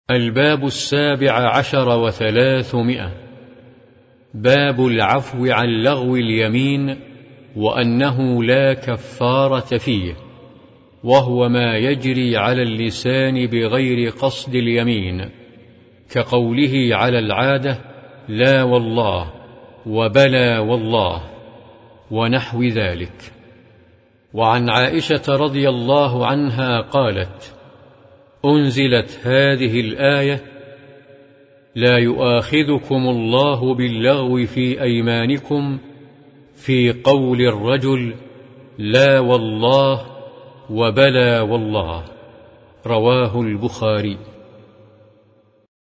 الباب 17 و300. باب العفو عن لغو اليمين، وأنه لا كفارة فيه، وهو ما يجري على اللسان بغير قصد اليمين، كقوله على العادة لا والله وبلى والله ونحو ذلك. وعن عائشة رضي الله عنها قالت: أنزلت هذه الآية: لا يؤاخذكم الله باللغو في أيمانكم في قول الرجل لا والله وبلى والله. رواه البخاري.